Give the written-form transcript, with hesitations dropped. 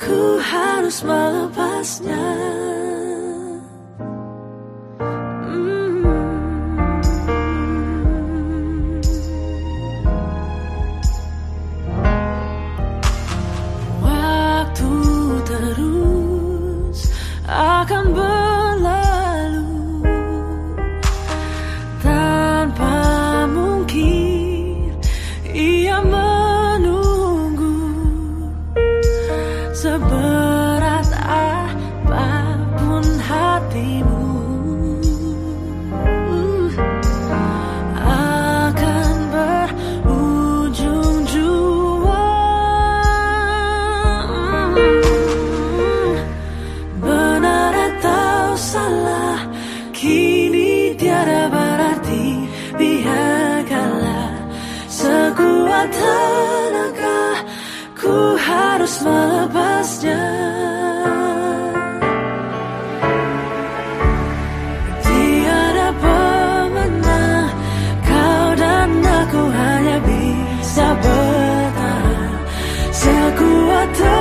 ku harus melepasnya. Waktu terus akan berlalu tanpa mungkin ia menunggu. Seberat apapun hatimu akan berujung jua. Benar atau salah kini tiada berarti. Biarkanlah sekuat tenaga ku harus melepasnya. Tiada pemenang, kau dan aku hanya bisa bertahan sekuat tenaga.